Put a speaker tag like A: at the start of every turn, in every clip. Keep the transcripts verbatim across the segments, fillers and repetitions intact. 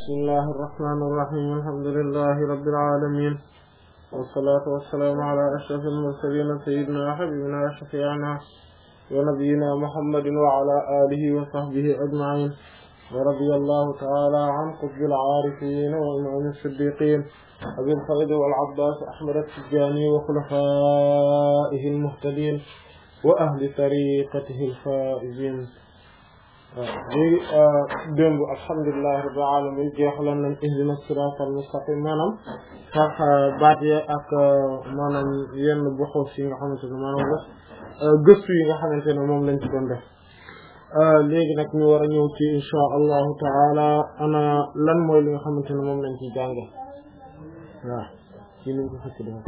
A: بسم الله الرحمن الرحيم الحمد لله رب العالمين والصلاة والسلام على أشرف المرسلين سيدنا وحبيبنا وشفيعنا ونبينا محمد وعلى آله وصحبه أجمعين ورضي الله تعالى عن قطب العارفين وإمام الصديقين أبي الفيض والعباس أحمد التجاني وخلفائه المهتدين وأهل طريقته الفائزين léegi démb alhamdulillahi rabbil alamin jeexaloon nañ ihdina siratal mustaqim maanaam sax baat yi ak maanaam yenn boxoos yi nga xamante ne maanaam la gëstu yi nga xamante ne moom lañ ci doon def léegi nag ñu war a ñëw ci insha allahu taala ana lan mooy li nga xamante ne moom lañ ciy jànge waaw ci niñ ko fekk def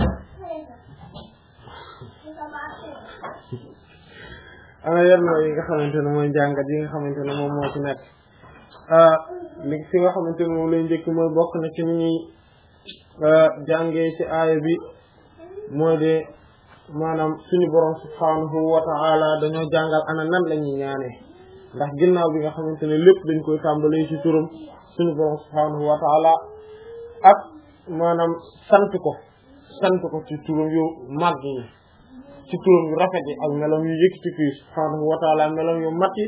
A: ana yan mooy yi nga xamante ne mooy jàngat yi nga xamante ne moom moo ci nekk li fi nga xamante ne moom lay njëkk mooy bokk na ci ni ñuy jàngee ci aaya bi mooy de maanaam suñu borom subhanahu wa ta'ala dañoo jàngal ana nan la ñuy ñaanee ndax ginnaaw bi nga xamante ne lépp dañ koy tàmbalee ci turam suñu borom subhanahu wa ta'ala ak maanaam sant ko sant ko ci turam yu màgg yi ci turam yu rafet yi ak melam yu yëkkati ko subhanahu wa ta'ala melam yu mat yi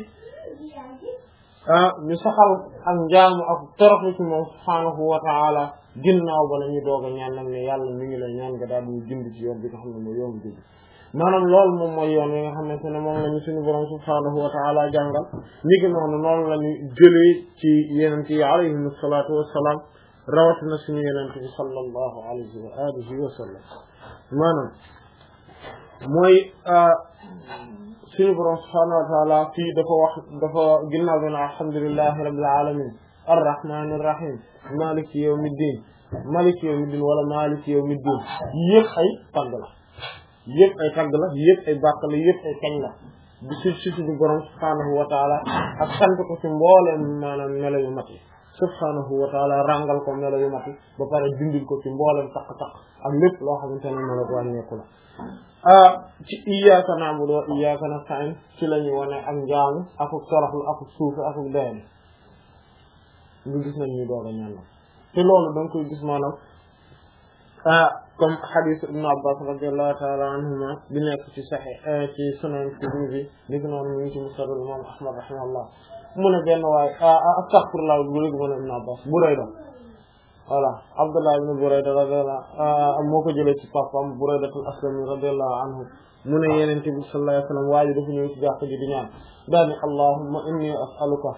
A: ah ñu saxal ak njaamu ak toroxlu ci moom subhanahu wa ta'ala ginnaaw ba la ñu doog a ñaan nag ne yàlla mi ngi lay ñaan nga daal ñu jënd ci yoon bi nga xam ne mooy yoon bi maanaam loolu moom mooy yoon wi nga xamante ne moom la ñu suñu borom subhanahu wa ta'ala jàngal ni ki noonu noonu la ñu jëlee ci yeneen yi alayhim salaatu wassalaam rawatina suñu yeneen bi sallallahu alayhi wa alihi wa sallam maanaam mooy suñu borom subhanahu wa ta'ala fii dafa wax dafa ginnaaw bi na alhamdulillahi rabbil alamin arrahmanir rahim maliki yawmiddin maliki yawmiddin wala maliki yawmiddin yëpp ay tagg la yëpp ay tagg la yëpp ay bàkk la yëpp ay kañ la bi si si suñu borom subhanahu wa ta'ala ak sant ko ci mbooleem maanaam melo yu mat yi subhanahu wa ta'ala rangal ko melo yu mat yi ba pare dindil ko ci mbooleem takk-takk ak lépp loo xamante ne melo wàññeeku la ah ci iyyaka na'budu wa iyyaka nasta'in ci la ñu wane ak njaamu ak toroxlu ak suufu ak doyadi ñu gis nañ ñu doog a ñaan la te loolu da nga koy gis maanaam ah comme hadith ibn Abbas radiyallahu ta'ala anhuma bi nekk ci sahih ci sunan Tirmidhi ni ko noonu mu ngi ci musnad imam Ahmad rahimahullah mu ne benn waay astaghfirullah bu léegi mu ne ibn Abbas Burayda voilà Abdullah ibn Burayda radiyallahu moo ko jëlee ci papam Buraydatul Aslami radiyallahu anhu mu ne Yonent bi sallallahu alayhi wa sallam waa ji dafa ñëw ci jàkk ji di ñaan daal ni allahumma inni as'aluka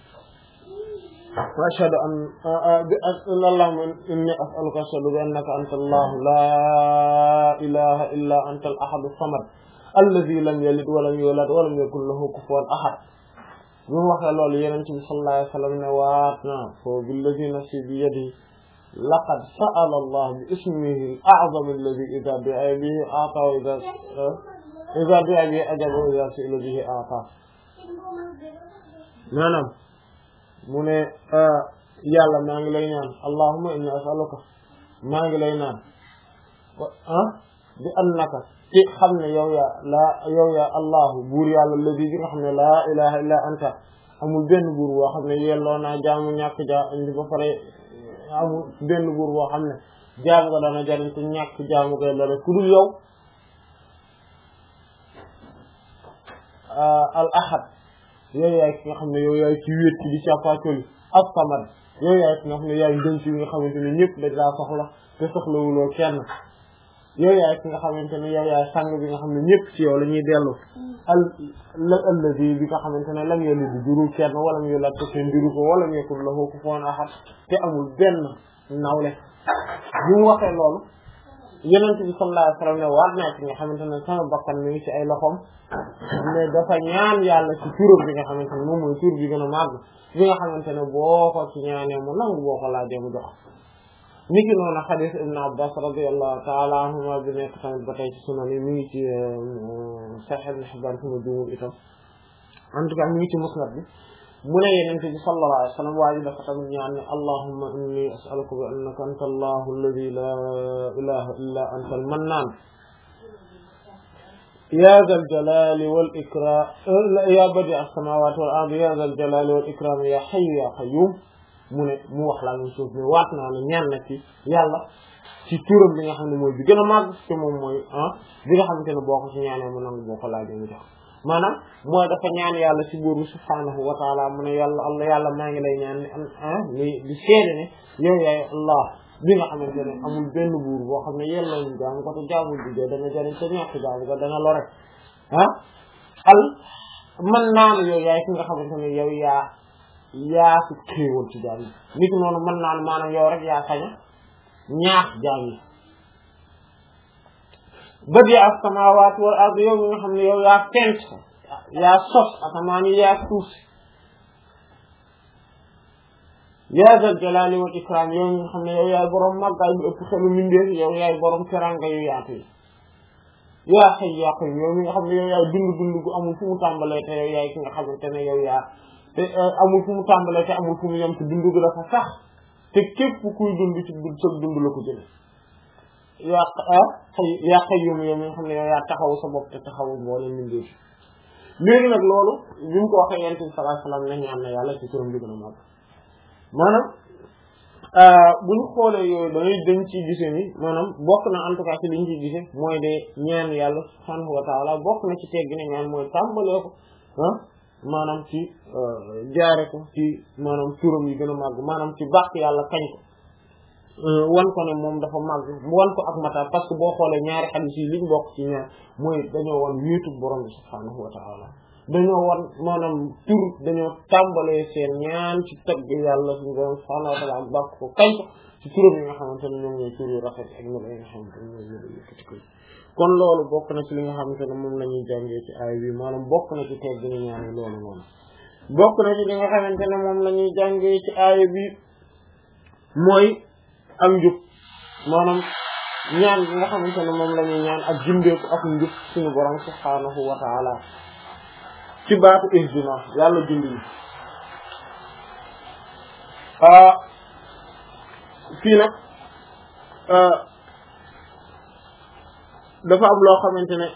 A: wa ashhadu an allahumma inni as'aluka ashhadu bi annaka anta allah la ilaha illa anta al-ahad as-samad alladhi lam yalid wa lam yulad wa lam yakul lahu kufuwan ahad bu mu waxee loolu Yonent bi sallallahu alayhi wa sallam ne waat na fo billadhi nafsi bi yadihi laqad sa'ala allah bi ismihi al-a'zam alladhi idha du'a bihi a'ta wa idha idha du'a bihi ajaba wa idha su'ila bihi a'ta maanaam mu ne yàlla maa ngi lay ñaan allahumma inni as'aluka maa ngi lay naan ah bi annaka ci xam ne yow yaa laa yow yaa allahu buur yàlla ladi bi nga xam ne laa ilaha illa anta amul benn buur boo xam ne yelloo naa jaamu ñàkk jaa indi ba pare amul benn buur boo xam ne jaamu nga dana jariñ te ñàkk jaamu nga la rek ku dul yow al ahad yow yaay ki nga xam ne yow yaay ci wéet ci di càppaacoli ak samad yow yaay ki nga xam ne yaay ngënc yi nga xamante ne ñëpp dañ laa soxla te soxlawuloo kenn yow yaay ki nga xamante ne yow yaay sang bi nga xam ne ñëpp ci yow la ñuy dellu al la alladi bi nga xamante ne lam yalid di juru kenn wala mu yulad te kenn juru ko wala mu yakul lahu kufuwan ahad te amul benn nawle bi mu waxee loolu Yonent bi sallallahu alayhi wa sallam ne waat naa ci nga xamante ne sama bakkan mi ngi ci ay loxoom mais dafa ñaan yàlla ci turam bi nga xamante ne moom mooy tur bi gën a màgg bi nga xamante ne boo ko ci ñaanee mu nangu boo ko laajee mu jox niki noonu hadith ibn Abbas radiyallahu ta'ala anhuma bi nekk tamit ba tey ci sunan yi mi ngi ci Sahih Ibn Hibban fi ma juumul itam en tout cas mi ngi ci musnad bi mu ne Yonent bi sallallahu alayhi wa sallam waa ji dafa tamit ñaan ne allahumma inni as'aluka bi annaka anta allahu alladhi la ilaha illa anta al-mannan ya dhal jalali wal ikram ya badi as-samawati wal ardi ya dhal jalali wal ikram ya hayyu ya qayyum mu ne mu wax la même chose ne waat naa ne ñaan na ci yàlla ci turam bi nga xam ne mooy bi gën a màgg te moom mooy ah bi nga xamante ne boo ko ci ñaanee mu nangu boo ko laajee mu jox maanaam mooy dafa ñaan yàlla ci buur bi subhaanahu wa taala mu ne yàlla allah yàlla maa ngi lay ñaan ne ah li di seede ne yow yaay allah bi nga xamante ne amul benn buur boo xam ne yella ñu jaam ko te jaamul bi dee dana jariñ te ñàkk jaam ko dana lore ah al man naa ne yow yaay ki nga xamante ne yow yaa yaa fi xéewal ci jaam yi nit noonu mën naa ne maanaam yow rek yaa saña ñaax jaam yi badi as-samaawaati wal ardi yow mi nga xam ne yow yaa fent yaa sos asamaan yi yaa suuf si yaa zal jalaali wal ikraam yow mi nga xam ne yow yaay borom màggaay bu ëpp xelu mindeef yow yaay borom teranga yu yaatu yi yaa xëy yaa xëy yow mi nga xam ne yow yaay dund dund gu amul fu mu tàmbalee te yow yaay ki nga xamante ne yow yaa te amul fu mu tàmbalee te amul fu mu yem te dund gu dafa sax te képp kuy dund ci dund sa dund la ko jële yaa xëy yaa xëy yow yow mi nga xam ne yow yaa taxaw sa bopp te taxawu mboolem mindeef léegi nag loolu bi mu ko waxee yonent bi sallallahu alayhi wasallam ne ñaan na yàlla ci turam bi gën a mag maanaam bu ñu xoolee yooyu dañuy dañ ciy gisee ni maanaam bokk na en tout cas ci liñ ciy gisee mooy de ñaan yàlla subhanahu wa ta'ala bokk na ci teggi ne ñaan mooy tàmbalee ko ah maanaam ci jaare ko ci maanaam turam yi gën a màgg maanaam ci bàq yàlla kañ ko wan ko ne moom dafa màgg wan ko ak mata parce que boo xoolee ñaari hadith yi liñ bokk ci ñaar mooy dañoo wan wéetu borom bi subhanahu wa ta'ala dañoo wan maanaam tur dañoo tàmbalee seen ñaan ci tagg yàlla suñu borom subhanahu wa ta'ala ak bàq ko kañ ko ci turam yi nga xamante ne ñoom ñooy tur yu rafet ak ñoom yi nga xamante ne ñoom ñoo yëkkati ko kon loolu bokk na ci li nga xamante ne moom la ñuy jàngee ci aay bi maanaam bokk na ci tegg ni ñaan yi loolu noonu bokk na ci li nga xamante ne moom la ñuy jàngee ci aay bi mooy ak njub maanaam ñaan bi nga xamante ne moom la ñuy ñaan ak jimbeeku ak njub suñu borom subhaanahu wa ta'ala ci baatu ihdina yàlla jindi fii nag dafa am loo xamante ne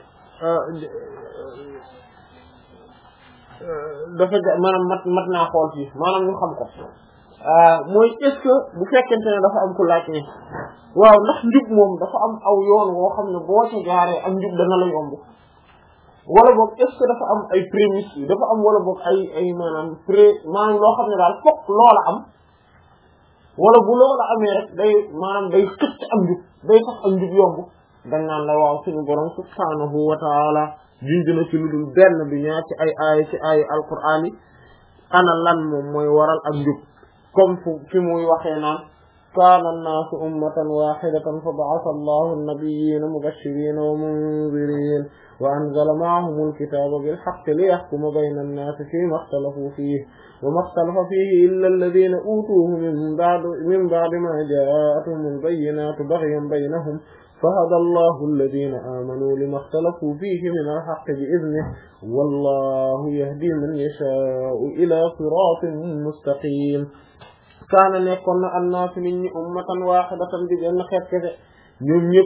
A: dafa maanaam mat mat naa xool fii maanaam ñu xam ko mooy est-ce que bu fekkente ne dafa am ku laaj ne waaw ndax njub moom dafa am aw yoon woo xam ne boo ca jaaree am njub dana la yomb wala boog est-ce que dafa am ay prémices yi dafa am wala boog ay ay maanaam pré maanaam loo xam ne daal fokk loola am wala bu loola amee rek day maanaam day xëcc am njub day tax am njub yomb dañ naan la waaw suñu borom subhaanahu wa ta'ala junj na ci lu dul benn bi ñaar ci ay aaya ci aaya alquraan yi ana lan moom mooy waral ak njub comme fu fi muy waxee naan kaana annaasu ummatan waahidatan fa ba'atha allahu an-nabiyyiina mubashshiriina wa munziriina wa anzala ma'ahum al-kitaaba bil-haqqi liyahkuma bayna an-naasi fiimaa ikhtalafuu fiihi wa maa ikhtalafa fiihi illaa alladhiina uutuuhu min ba'di min ba'di maa jaa'athum al-bayyinaatu baghyan baynahum فهدى الله الذين آمنوا لما اختلفوا فيه من الحق بإذنه والله يهدي من يشاء إلى صراط مستقيم كان نكون الناس من أمة واحدة بجنة خير كذا ñoom ñëpp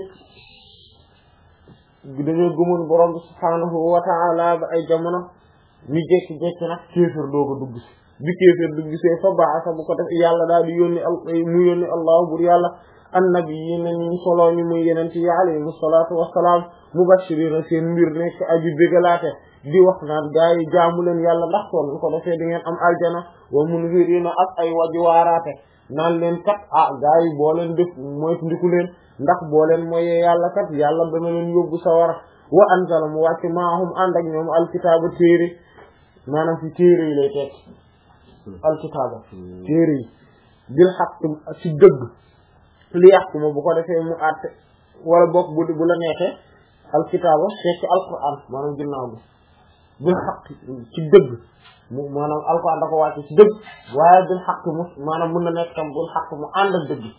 A: dañoo gëmoon borom bi subhaanahu wa ta'ala ba ay jamono ñu jékki-jékki nag kéefër dooga dugg si bi kéefër dugg see fa ba'asa bu ko def yàlla daal di yónni mu yónni Allah bur yàlla annabiyyiina ñu solo ñu muy yeneen ci alayhimu salaatu wassalaam mubashiriina seen mbir nekk aji bégalaate di wax naan gaa yi jaamu leen yàlla ndax toon ko defee di ngeen am aljana wa munziriina ak ay waji waaraate naan leen kat ah gaa yi boo leen def moytu ndiku leen ndax boo leen mooyee yàlla kat yàlla dana leen yóbbu sawara wa anzala mu wàcc maahum ànd ak ñoom alkitaaba téere maanaam fi téere yi lay tekk alkitaaba téere yi bil haqq ci dëgg li yaxkuma bu ko defee mu àtte wala bokk bu bu la neexee alkitaaba fekk alquran maanaam ginnaaw bi bil xaq ci dëgg mu maanaam alquran da ko wàcce ci dëgg waaye bil xaq mu maanaam mën na nekk tam bil xaq mu ànd ak dëgg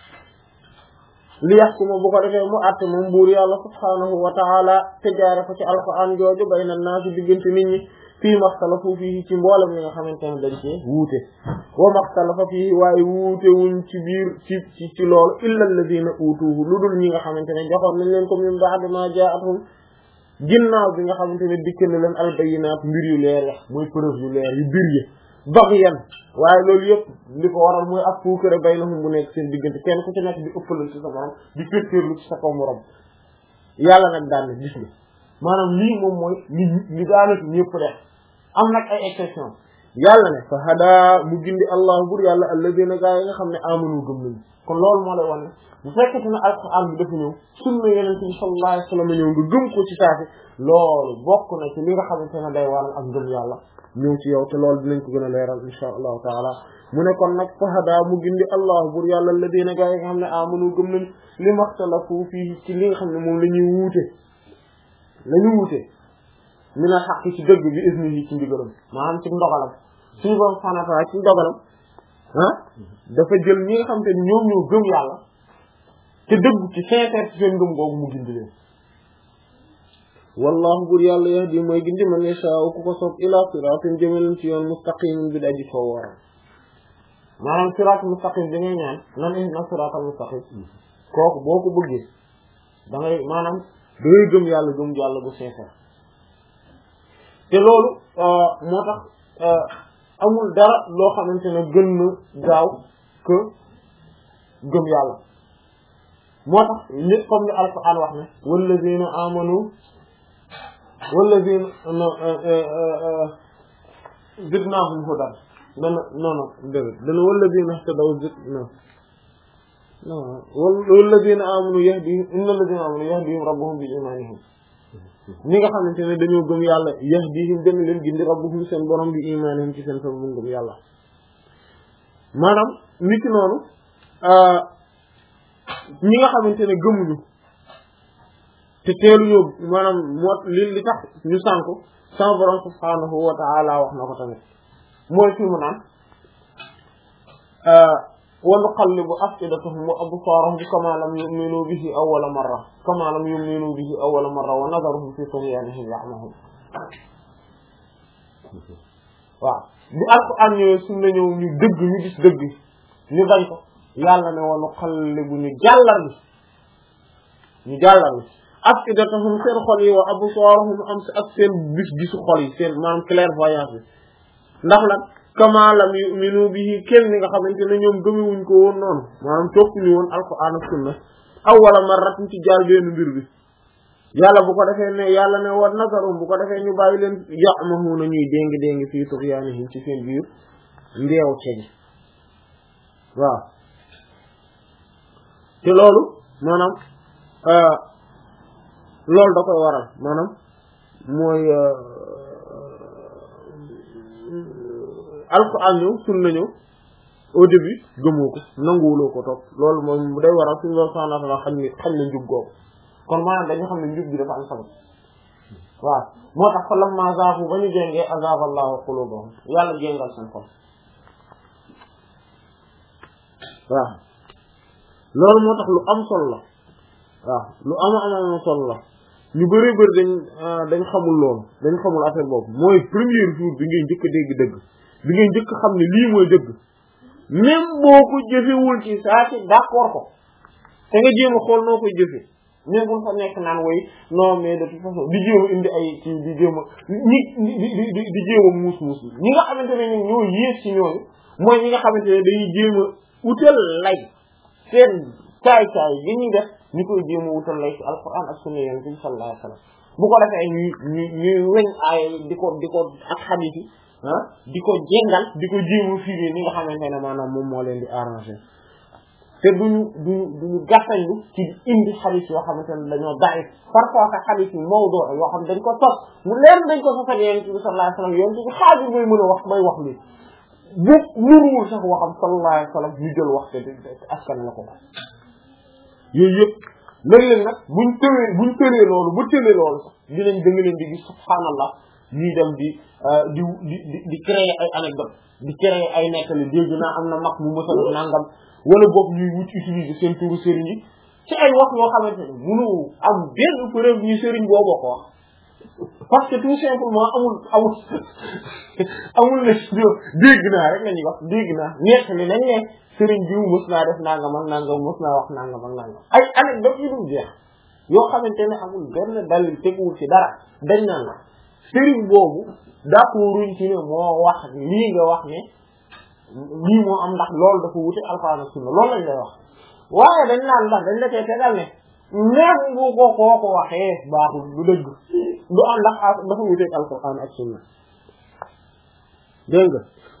A: li yaxkuma bu ko defee mu àtte moom buur yàlla subhaanahu wa ta'ala te jaare ko ci alquran jooju bayna naasi diggante nit ñi fii maxtalafu fii ci mboolem li nga xamante ne dañ cee wuute wa maxtalafa fii waaye wuute wuñ ci biir ci ci ci loolu illa alladina uutuhu lu dul ñi nga xamante ne joxoon nañ leen ko min ba'di ma jaa'athum ginnaaw bi nga xamante ne dikk na leen albayinaat mbir yu leer wax mooy preuve yu leer yu bir yi baghyan waaye loolu yëpp li ko waral mooy ak puukare baynahum bu nekk seen diggante kenn ku ci nekk di ëppalal ci sa morom di féeteerlu ci sa kaw morom yàlla nag daan na gis nga maanaam lii moom mooy li li daanaka ñëpp def am nag ay exception yàlla ne fa hada mu gindi allah bur yàlla alladina gaa yi nga xam ne amanu gëm nañu kon loolu moo lay wane bu fekkete ne alquran bi dafa ñëw sunna yeneen bi sallallahu alayhi wa sallam ñëw nga gëm ko ci saasi loolu bokk na ci li nga xamante ne day waral ak gëm yàlla ñëw ci yow te loolu dinañ ko gën a leeral insha allahu taala mu ne kon nag fa hada mu gindi allah bur yàlla alladina gaa yi nga xam ne amanu gëm nañu li maxtalafu fii ci li nga xam ne moom la ñuy wuute la ñu wuute mina xaq ci dëgg bi isnihi ci ndigalam maanaam ci ndogalam suñu borom subhanahu wa ta'ala ci ndogalam ah dafa jël ñi nga xam te ñoom ñoo gëm yàlla te dëgg ci sincère ci seen ngëm googu mu gindi leen wallahu bur yàlla yahdi mooy gindi man yashaa ku ko soob ila siratin jëmaleen ci yoon mustaqim bi daji foo waral maanaam siratul mustaqim da ngay ñaan nan na siratul mustaqim kooku boo ko bëggee da ngay maanaam da ngay gëm yàlla gëm yàlla bu sincère te loolu moo tax amul dara loo xamante ne gën na gaaw que gëm yàlla moo tax nit comme ni alquran wax ne wallazina amanu wallazina zidnahum hudan dana non non dëgg dana wallazina ihtadaw zid non non wallazina amanu yahdihim inna allazina amanu yahdihim rabbuhum bi imanihim ñi nga xamante ne dañoo gëm yàlla yahdihim dana leen gindi rabbuhum seen borom bi imanihim ci seen sababu gëm yàlla maanaam nit ki noonu ñi nga xamante ne gëmuñu te teeluñu maanaam moo li li tax ñu sànku sama borom subhanahu wa ta'ala wax na ko tamit mooy fi mu naan wa nuqallibu af'idatahum wa absarahum kama lam yu'minu bihi awwala marra kama lam yu'minu bihi awwala marra wa nadharuhum fi tughyanihim ya'mahun waaw bi alquran ñëwee sunna ñëw ñu dëgg ñu gis dëgg ñu bañ ko yàlla ne wa nuqallibu ñu jàllar bi ñu jàllar bi af'idatahum seen xol yi wa absarahum am ak seen gis gisu xol yi seen maanaam clairvoyance bi ndax lan kama lam yu'minu bihi kenn ni nga xamante ne ñoom gëmewuñ ko woon noonu maanaam toppuñu woon alquran ak sunna awwala marratin ci jaal benn mbir bi yàlla bu ko defee ne yàlla ne wa nazarum bu ko defee ñu bàyyi leen ya'mahuna ñuy déngi déngi fii tughyanihim ci seen biir ndeew ceegi waaw te loolu maanaam loolu da koy waral maanaam mooy alquran ñëw sunna ñëw au début gëmoo ko nanguwuloo ko topp loolu moom day waral suñu loolu subhanahu wa ta'ala xam ne xam ne njub googu kon maanaam dañu xam ne njub bi dafa am sabab waaw moo tax fa lamma zaagu ba ñu jéngee azaaga Allahu qulubahum yàlla jéngal seen xol waaw loolu moo tax lu am solo la waaw lu ama ama am solo la ñu bëri bëri dañ dañ xamul loolu dañ xamul affaire boobu mooy premier jour bi ngay njëkk a dégg dëgg bi ngay njëkk xam ne lii mooy dëgg même boo ko jëfewul ci saa si d'accord ko te nga jéem a xool noo koy jëfe même bu fa nekk naan woy non mais de toute façon di jéem a indi ay ci di jéem a ñi di di di jéem a muus muus ñi nga xamante ne ñoom ñoo yées ci ñooñu mooy ñi nga xamante ne dañuy jéem a utal lay seen caay caay yi ñuy def ñu koy jéem a wutal lay ci alquran ak sunna yonent bi sallallahu alayhi wasallam bu ko defee ñuy ñuy ñuy weñ ay di ko di ko ak xadiis yi ah di ko jéngal di ko jéem a firi ni nga xamante ne maanaam moom moo leen di arranger te duñu duñu duñu gàttañlu ci indi xadiis yoo xamante ne dañoo daif parfois que xadiis yi mawdu yoo xam dañ ko tos mu leer dañ ko sosal yonent bi sallallahu alayhi wasallam yonent bi xaaju mooy mën a wax may wax li bu nuruwul sax waxam sallallahu alayhi wasallam ñu jël wax te askan la ko ko yooyu yëpp léeg-léeg nag buñ tëwee buñ tëlee loolu bu tëlee loolu sax dinañ da nga leen di gis subhaanallah ñuy dem di di di di créer ay anecdote di créer ay nettali dégg naa am na mag mu mësal nangam wala boog ñuy wut utiliser seen turu sëriñ yi ci ay wax yoo xamante ne mënu am benn preuve ñu sëriñ booboo ko wax parce que tout simplement amul amul amul na dégg naa rek la ñuy wax dégg naa nettali nañ ne sëriñ jiw mës naa def nangam ak nangam mës naa wax nangam ak nangam ay anecdote yu dul jeex yoo xamante ne amul benn dalil teguwul ci dara dañ naan la sëriñ boobu d'accorduñ ci ne moo wax lii nga wax ne lii moo am ndax loolu dafa wute alxuraan ak sunna loolu lañ lay wax waaye dañ naan ndax dañ la tee tegal ne même bu ko koo ko waxee baaxul du dëgg du am ndax dafa wute alxuraan ak sunna dégg nga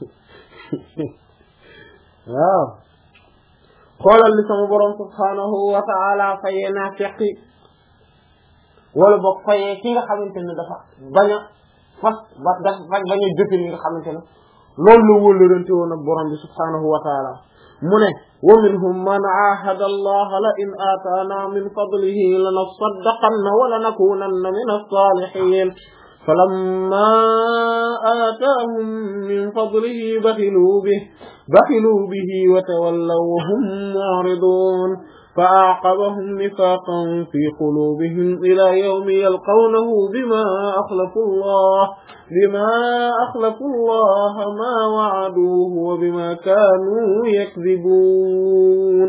A: waaw xoolal li sama borom subhaanahu wa ta'ala fayee naa feqi wala boog fayee ki nga xamante ne dafa bañ a fas ba dafa bañ a jëfe li nga xamante ne loolu la wóllërante woon ak borom bi subhaanahu wa ta'ala mu ne wa minhum man aahada allah la in aataana min fadlihi lanasaddaqanna wa lanakunanna min as-salihin falamma aataahum min fadlihi bakhiluu bihi bakhiluu bihi wa tawallaw wa hum mu'ridun فأعقبهم نفاقا في قلوبهم إلى يوم يلقونه بما أخلفوا الله بما أخلفوا الله ما وعدوه وبما كانوا يكذبون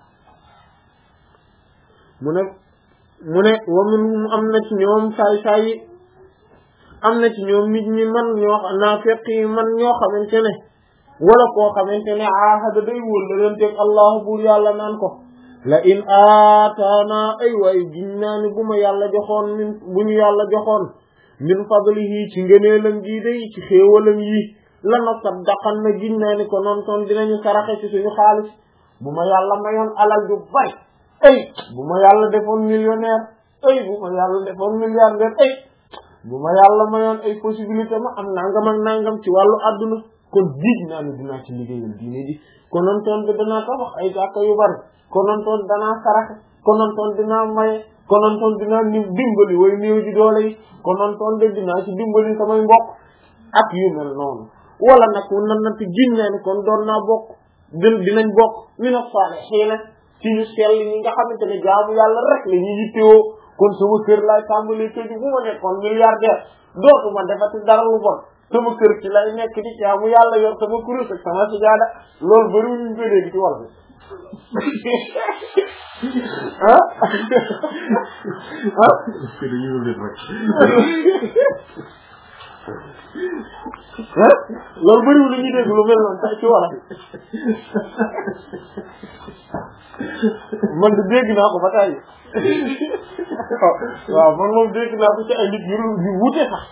A: من من ومنهم أمنة يوم ساي ساي أمنة يوم مجني من يوم نافقي من يوم خمنتنه ولا كو خمنتنه عاهد دي ولدنتك الله بوري الله نانكو la in aataana ay waay ginnaani bu ma yàlla joxoon min bu ñu yàlla joxoon min fadlihi ci ngëneelam gi day ci xéewalam yi la na saddaqan na ginnaani ko noon toon dinañu saraxe ci suñu xaalis bu ma yàlla mayoon alal ju bari ay bu ma yàlla defoon millionnaire ay bu ma yàlla defoon milliardaire ay bu ma yàlla mayoon ay possibilité ma am nangam ak nangam ci wàllu àdduna kon jiij naa ne dinaa ci liggéeyal diine ji konoon toon bi danaa tabax ay jàkka yu bari konoon toon danaa saraxe konoon toon dinaa maye konoon toon dinaa ni dimbali way néew ji doole yi konoon toon de dinaa ci dimbali samay mbokk ak yu mel noonu wala nag nan nag jiñ naa ni kon doon naa bokk din dinañ bokk mina saalihiina ci ñu sell ñi nga xamante ne jaamu yàlla rek la ñuy yittewoo kon sama kër laay tàmbalee tëju bu ma nekkoon milliardaire dootuma defati dara lu bon sama kër ci lay nekk di jaamu yàlla yor sama kurus ak sama sijaada loolu bari ñu ko dégg ci wàll bi ah ah loolu bëriwul lu ñuy dégg lu mel noonu sax ci wala man de dégg naa ko ba tey waaw man moom dégg naa ko ci ay nit yu yu wute sax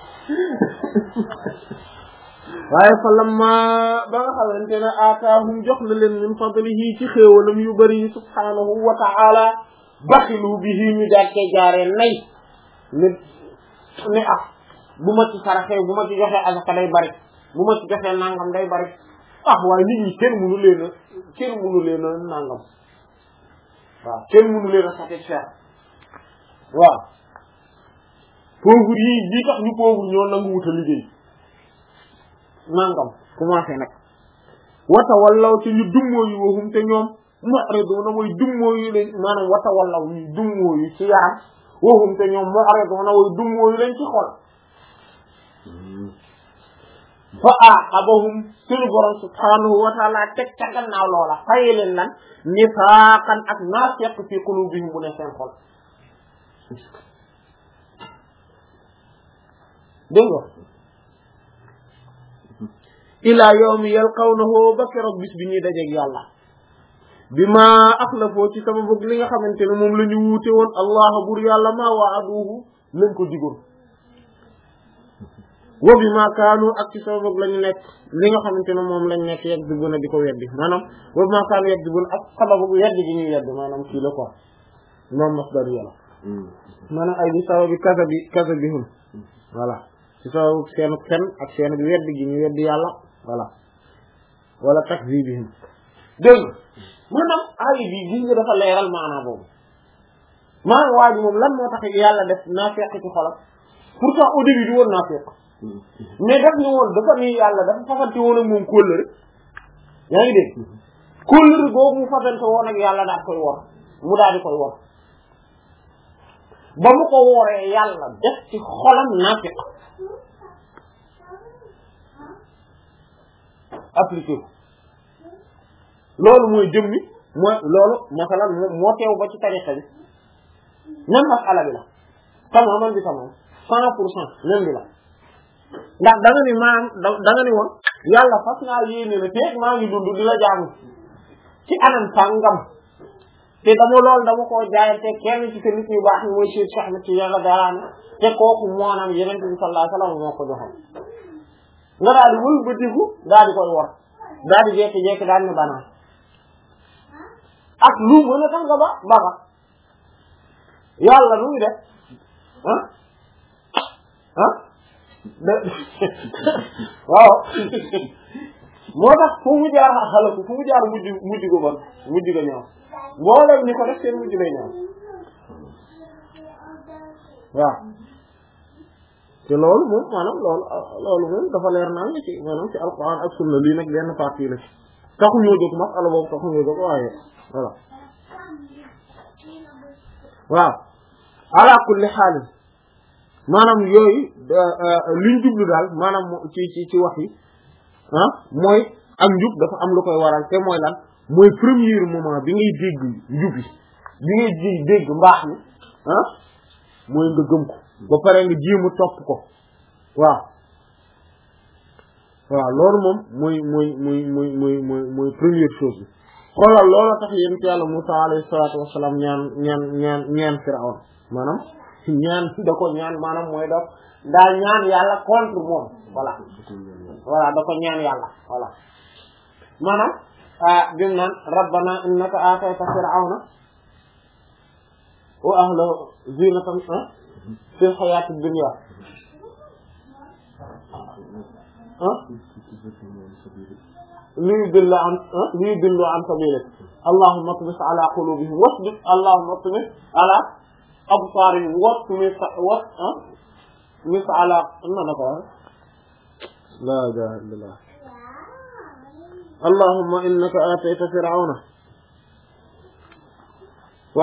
A: waaye fa lamma ba nga xamante ne aataahum jox na leen min fadlihi ci xéewalam yu bëri subhaanahu wa ta'ala baxilu bihi ñu daatee jaaree nay nit ne ah bu ma ci saraxee bu ma ci joxee azaka day bari bu ma ci joxee nangam day bari ah waaye nit ñi kenn mënu leen a kenn mënu leen a nangam waaw kenn mënu leen a satisfaire waaw pauvre yi yi tax ñu pauvre ñoo nangu wuta liggéey nangam commencé nag wata wallaw te ñu dummoo yu waxum te ñoom mu'riduna mooy dummoo yu leen maanaam wata wallaw ñu dummoo yu ci yaram waxum te ñoom mu'riduna mooy dummoo yu leen ci xol fa aqabahum suñu borom subhanahu wa ta'ala teg ca gannaaw loola faye leen lan nifaaqan ak naafiq fi qulubihim bu ne seen xol dégg nga ila yawmi yalqawnahu ba keroog bis bi ñuy dajeeg yàlla bi ma axlafoo ci sama bëgg li nga xamante ne moom la ñu wuute woon allah bur yàlla ma waaduhu lañ ko digoon wa bi ma kaanu ak ci sama bëgg la ñu nekk li nga xamante ne moom lañ nekk yegg dugg na di ko weddi maanaam wa bi ma kaanu yegg dugg ak sababu weddi gi ñuy weddi maanaam kii la quoi moom masdar yàlla maanaam ay bi sababi kasa bi kasa bi hum voilà ci sababu seen fen ak seen bi weddi gi ñu weddi yàlla voilà wala takzibihim dégg maanaam aaya bi gis nga dafa leeral maanaam boobu maanaam waa ji moom lan moo tax yàlla def naafeq ci xolam pourtant au début di woon naafeq mais def ni woon dafa ni yàlla dafa fasante woon ak moom kóllëre yaa ngi dégg kóllëre boobu mu fasante woon ak yàlla daal koy wor mu daal di koy wor ba mu ko woree yàlla def ci xolam naafeq appliqué ko loolu mooy jëm ni mooy loolu masalan moo teew ba ci tariqa bi même masala bi la tamaman bi tamam cent pour cent même bi la ndax da nga ni maam da nga ni woon yàlla fas naa yéene ne feeg maa ngi dund di la jaamu ci anam sàngam te dama loolu dama koo jaayante kenn ci sa nit yu baax ni mooy Cheikh Ahmed ci yàlla daaraane te kooku moonam yeneen bi sallallahu alayhi wasallam moo ko joxoon nga daal di wëlbatiku daal di koy war daal di jekki-jekki daal ne banaan ak lu mën a tax nga ba baaxa yàlla nu ngi def ah ah waaw moo tax fu mu jaar xalaku fu mu jaar mujj mujj ko bon mujj ko ñaaw mboolem ni ko def seen mujj lay ñaaw waaw te loolu moom maanaam loolu loolu moom dafa leer naa ngi ci maanaam ci alquran ak sunna lii nag benn partie la ci taxu ñoo jóg masala boobu taxu ñoo jóg waaye voilà waaw ala kulli xaalin maanaam yooyu liñ jublu daal maanaam ci ci ci wax yi ah mooy ak njub dafa am lu koy waral te mooy lan mooy premier moment bi ngay dégg njub yi bi ngay ji dégg mbaax mi ah mooy nga gëm ko ba pare nga jéem a topp ko waaw waaw loolu moom mooy mooy mooy mooy mooy mooy mooy première chose bi xoolal loolu tax yéen ci yàlla Musaa alayhi salaatu wassalaam ñaan ñaan ñaan ñaan Firawna maanaam ñaan da ko ñaan maanaam mooy daf daa ñaan yàlla contre moom voilà voilà da ko ñaan yàlla voilà maanaam ah bim naan rabbana innaka aatayta Firawna wa ahlahu zinatan fil hayati dunya ah liyudillu an liyudillu an sabilik allahumma tmis ala qulubihim wasbit allahumma tmis ala absarihim wasbit was ah mis ala na nako la ilaha illallah allahumma innaka atayta fir'auna wa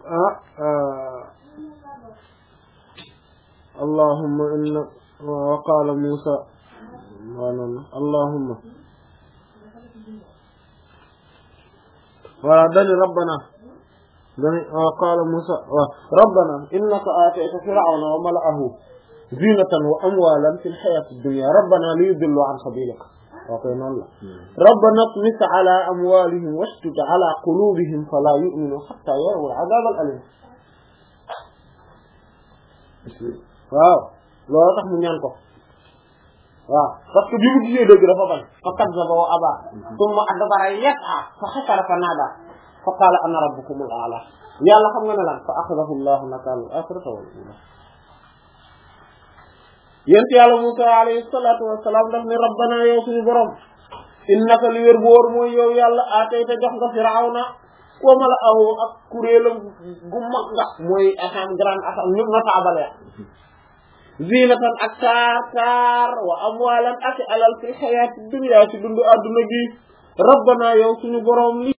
A: allahumma inna wa qala musa allahumma wala dani rabbana dani qala musa rabbana innaka atayta fir'auna wa mala'ahu zinatan wa amwalan fil hayati dunya rabbana liyudillu an sabilik okay non la rabbana tmis ala amwalihim washdud ala qulubihim fala yu'minu hatta yarawul adab al alim waaw loolu tax mu ñaan ko waaw parce que bi mu gisee dëgg dafa bañ fa kazzaba wa aba thumma adbara yas'a fa khasara fa nada fa qala ana rabbukumul a'la yàlla xam nga ne lan fa akhadahu Allahu nakal al-akhirati wal ula yent yàlla Musa alayhi salatu wassalam daf ne rabbana yow suñu borom innaka li wér bu wóor mooy yow yàlla atayta jox nga Firawna wa mala'ahu ak kuréelam gu mag nga mooy asam grand asam ñu notable zinatan ak taar taar wa amwalan ak alal fi hayati dunya ci dundu adduna bi rabbana yow suñu borom li